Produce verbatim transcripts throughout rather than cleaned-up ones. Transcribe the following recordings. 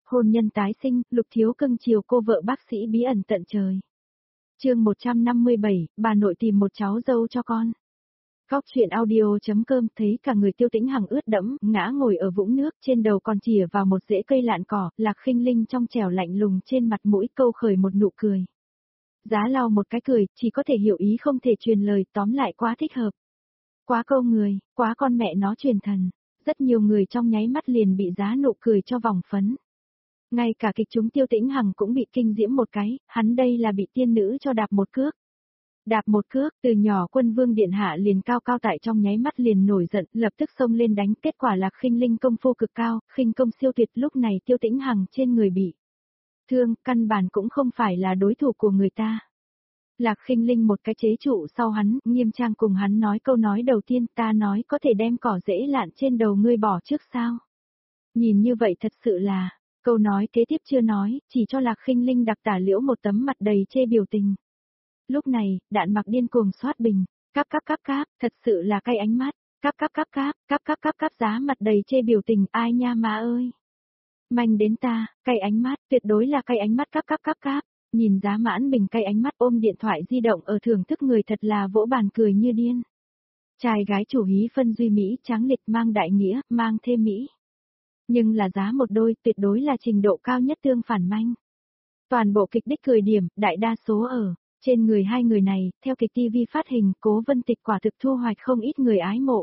Hôn nhân tái sinh, Lục Thiếu cưng chiều cô vợ bác sĩ bí ẩn tận trời. Chương một trăm năm mươi bảy, bà nội tìm một cháu dâu cho con. Góc chuyện audio.com thấy cả người Tiêu Tĩnh Hằng ướt đẫm, ngã ngồi ở vũng nước, trên đầu còn chìa vào một rễ cây lạn cỏ, Lạc Khinh Linh trong trẻo lạnh lùng trên mặt mũi câu khởi một nụ cười. Giá lau một cái cười, chỉ có thể hiểu ý không thể truyền lời, tóm lại quá thích hợp. Quá câu người, quá con mẹ nó truyền thần. Rất nhiều người trong nháy mắt liền bị giá nụ cười cho vòng phấn. Ngay cả kịch chúng Tiêu Tĩnh Hằng cũng bị kinh diễm một cái, hắn đây là bị tiên nữ cho đạp một cước. Đạp một cước, từ nhỏ Quân Vương điện hạ liền cao cao tại trong nháy mắt liền nổi giận, lập tức xông lên đánh, kết quả là Khinh Linh công phu cực cao, khinh công siêu tuyệt, lúc này Tiêu Tĩnh Hằng trên người bị thương, căn bản cũng không phải là đối thủ của người ta. Lạc Khinh Linh một cái chế trụ sau hắn, nghiêm trang cùng hắn nói câu nói đầu tiên, ta nói có thể đem cỏ rễ lạn trên đầu ngươi bỏ trước sao. Nhìn như vậy thật sự là, câu nói kế tiếp chưa nói, chỉ cho Lạc Khinh Linh đặc tả liễu một tấm mặt đầy chê biểu tình. Lúc này, Đạn Mặc điên cuồng xoát bình, cáp cáp cáp cáp, thật sự là cay ánh mắt, cáp cáp cáp cáp, cáp cáp cáp cáp giá mặt đầy chê biểu tình, ai nha má ơi. Manh đến ta, cay ánh mắt, tuyệt đối là cay ánh mắt cáp cáp cáp cáp, nhìn giá mãn bình cay ánh mắt ôm điện thoại di động ở thưởng thức người thật là vỗ bàn cười như điên. Trai gái chủ hí phân duy Mỹ tráng lịch mang đại nghĩa, mang thêm Mỹ. Nhưng là giá một đôi tuyệt đối là trình độ cao nhất tương phản manh. Toàn bộ kịch đích cười điểm, đại đa số ở trên người hai người này, theo kịch ti vi phát hình, Cố Vân Tịch quả thực thu hoạch không ít người ái mộ.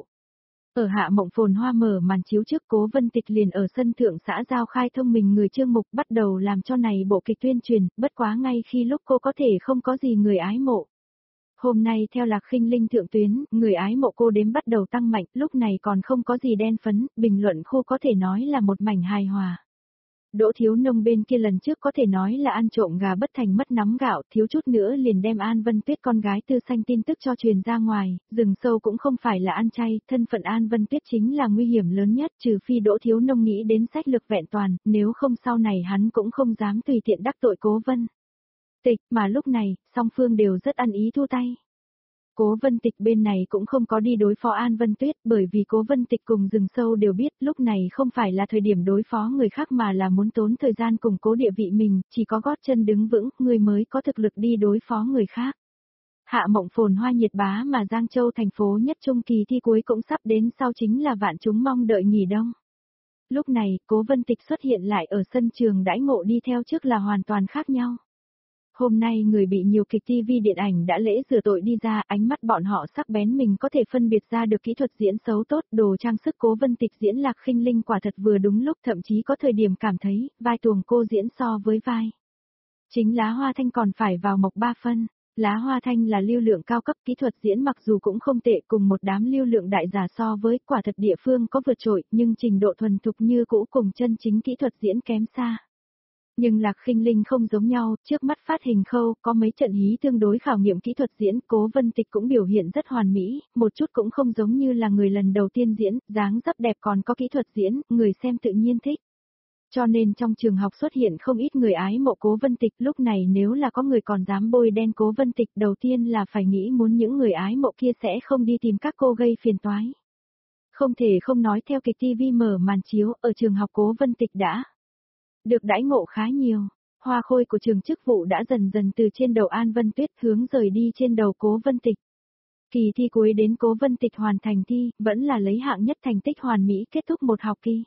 Ở Hạ Mộng Phồn Hoa mở màn chiếu trước, Cố Vân Tịch liền ở sân thượng xã giao khai thông mình người chương mục bắt đầu làm cho này bộ kịch tuyên truyền, bất quá ngay khi lúc cô có thể không có gì người ái mộ. Hôm nay theo Lạc Khinh Linh thượng tuyến, người ái mộ cô đếm bắt đầu tăng mạnh, lúc này còn không có gì đen phấn, bình luận khu có thể nói là một mảnh hài hòa. Đỗ Thiếu Nông bên kia lần trước có thể nói là ăn trộm gà bất thành mất nắm gạo, thiếu chút nữa liền đem An Vân Tuyết con gái Tư Xanh tin tức cho truyền ra ngoài, rừng sâu cũng không phải là ăn chay, thân phận An Vân Tuyết chính là nguy hiểm lớn nhất, trừ phi Đỗ Thiếu Nông nghĩ đến sách lược vẹn toàn, nếu không sau này hắn cũng không dám tùy tiện đắc tội Cố Vân Tịch, mà lúc này, song phương đều rất ăn ý thu tay. Cố Vân Tịch bên này cũng không có đi đối phó An Vân Tuyết, bởi vì Cố Vân Tịch cùng rừng sâu đều biết lúc này không phải là thời điểm đối phó người khác mà là muốn tốn thời gian củng cố địa vị mình, chỉ có gót chân đứng vững, người mới có thực lực đi đối phó người khác. Hạ Mộng Phồn Hoa nhiệt bá mà Giang Châu thành phố nhất trung kỳ thi cuối cũng sắp đến, sau chính là vạn chúng mong đợi nghỉ đông. Lúc này, Cố Vân Tịch xuất hiện lại ở sân trường đãi ngộ đi theo trước là hoàn toàn khác nhau. Hôm nay người bị nhiều kịch ti vi điện ảnh đã lễ rửa tội đi ra, ánh mắt bọn họ sắc bén mình có thể phân biệt ra được kỹ thuật diễn xấu tốt, đồ trang sức Cố Vân Tịch diễn Lạc Khinh Linh quả thật vừa đúng lúc, thậm chí có thời điểm cảm thấy, vai tuồng cô diễn so với vai chính Lá Hoa Thanh còn phải vào mộc ba phân. Lá Hoa Thanh là lưu lượng cao cấp, kỹ thuật diễn mặc dù cũng không tệ, cùng một đám lưu lượng đại giả so với, quả thật địa phương có vượt trội, nhưng trình độ thuần thục như cũ cùng chân chính kỹ thuật diễn kém xa. Nhưng Lạc Khinh Linh không giống nhau, trước mắt phát hình khâu, có mấy trận hí tương đối khảo nghiệm kỹ thuật diễn, Cố Vân Tịch cũng biểu hiện rất hoàn mỹ, một chút cũng không giống như là người lần đầu tiên diễn, dáng dấp đẹp còn có kỹ thuật diễn, người xem tự nhiên thích. Cho nên trong trường học xuất hiện không ít người ái mộ Cố Vân Tịch, lúc này nếu là có người còn dám bôi đen Cố Vân Tịch, đầu tiên là phải nghĩ muốn những người ái mộ kia sẽ không đi tìm các cô gây phiền toái. Không thể không nói theo kịch ti vi mở màn chiếu, ở trường học Cố Vân Tịch đã được đãi ngộ khá nhiều, hoa khôi của trường chức vụ đã dần dần từ trên đầu An Vân Tuyết hướng rời đi trên đầu Cố Vân Tịch. Kỳ thi cuối đến Cố Vân Tịch hoàn thành thi, vẫn là lấy hạng nhất, thành tích hoàn mỹ kết thúc một học kỳ.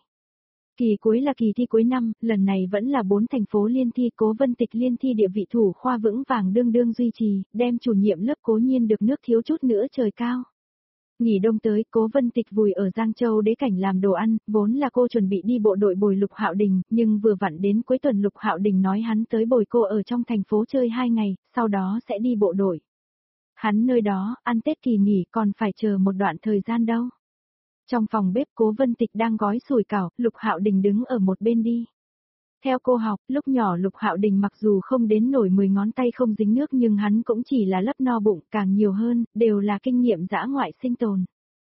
Kỳ cuối là kỳ thi cuối năm, lần này vẫn là bốn thành phố liên thi, Cố Vân Tịch liên thi địa vị thủ khoa vững vàng đương đương duy trì, đem chủ nhiệm lớp Cố Nhiên được nước thiếu chút nữa trời cao. Nghỉ đông tới, Cố Vân Tịch vùi ở Giang Châu đế cảnh làm đồ ăn, vốn là cô chuẩn bị đi bộ đội bồi Lục Hạo Đình, nhưng vừa vặn đến cuối tuần Lục Hạo Đình nói hắn tới bồi cô ở trong thành phố chơi hai ngày, sau đó sẽ đi bộ đội. Hắn nơi đó, ăn Tết kỳ nghỉ còn phải chờ một đoạn thời gian đâu. Trong phòng bếp Cố Vân Tịch đang gói sủi cảo, Lục Hạo Đình đứng ở một bên đi. Theo cô học, lúc nhỏ Lục Hạo Đình mặc dù không đến nổi mười ngón tay không dính nước nhưng hắn cũng chỉ là lấp no bụng, càng nhiều hơn, đều là kinh nghiệm dã ngoại sinh tồn.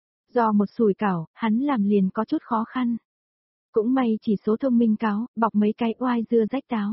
Do một sủi cảo, hắn làm liền có chút khó khăn. Cũng may chỉ số thông minh cáo, bọc mấy cái oai dưa rách táo.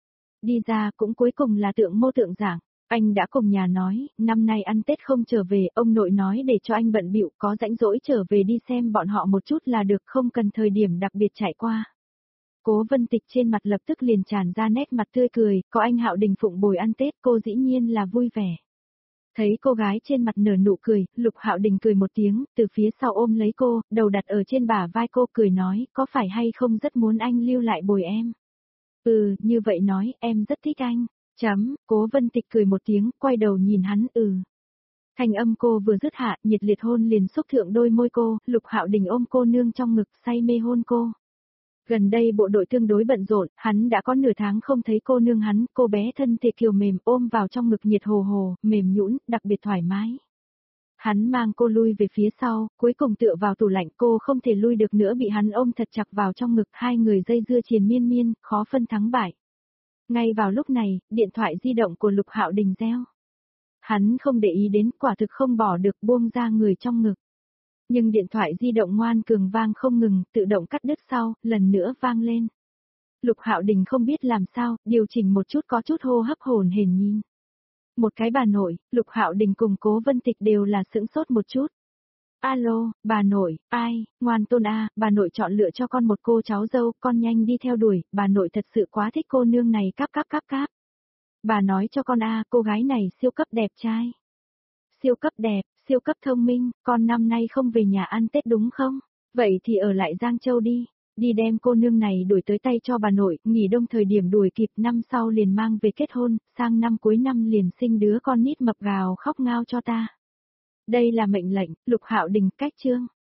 Đi ra cũng cuối cùng là tượng mô tượng dạng. Anh đã cùng nhà nói, năm nay ăn Tết không trở về, ông nội nói để cho anh bận bịu, có rãnh rỗi trở về đi xem bọn họ một chút là được, không cần thời điểm đặc biệt chạy qua. Cố Vân Tịch trên mặt lập tức liền tràn ra nét mặt tươi cười, có anh Hạo Đình phụng bồi ăn Tết cô dĩ nhiên là vui vẻ. Thấy cô gái trên mặt nở nụ cười, Lục Hạo Đình cười một tiếng, từ phía sau ôm lấy cô, đầu đặt ở trên bả vai cô cười nói, có phải hay không rất muốn anh lưu lại bồi em. Ừ, như vậy nói, em rất thích anh. Chấm, Cố Vân Tịch cười một tiếng, quay đầu nhìn hắn, ừ. Thanh âm cô vừa dứt hạ, nhiệt liệt hôn liền xúc thượng đôi môi cô, Lục Hạo Đình ôm cô nương trong ngực, say mê hôn cô. Gần đây bộ đội tương đối bận rộn, hắn đã có nửa tháng không thấy cô nương hắn, cô bé thân thể kiều mềm ôm vào trong ngực nhiệt hồ hồ, mềm nhũn, đặc biệt thoải mái. Hắn mang cô lui về phía sau, cuối cùng tựa vào tủ lạnh, cô không thể lui được nữa bị hắn ôm thật chặt vào trong ngực, hai người dây dưa triền miên miên, khó phân thắng bại. Ngay vào lúc này, điện thoại di động của Lục Hạo Đình reo. Hắn không để ý đến, quả thực không bỏ được, buông ra người trong ngực. Nhưng điện thoại di động ngoan cường vang không ngừng, tự động cắt đứt sau, lần nữa vang lên. Lục Hạo Đình không biết làm sao, điều chỉnh một chút có chút hô hấp hồn hển nhìn. Một cái bà nội, Lục Hạo Đình cùng Cố Vân Tịch đều là sững sốt một chút. Alo, bà nội, ai, ngoan tôn a, bà nội chọn lựa cho con một cô cháu dâu, con nhanh đi theo đuổi, bà nội thật sự quá thích cô nương này cáp cáp cáp cáp. Bà nói cho con a, cô gái này siêu cấp đẹp trai. Siêu cấp đẹp, siêu cấp thông minh, con năm nay không về nhà ăn Tết đúng không? Vậy thì ở lại Giang Châu đi, đi đem cô nương này đuổi tới tay cho bà nội, nghỉ đông thời điểm đuổi kịp năm sau liền mang về kết hôn, sang năm cuối năm liền sinh đứa con nít mập gào khóc ngao cho ta. Đây là mệnh lệnh, Lục Hạo Đình cách chương.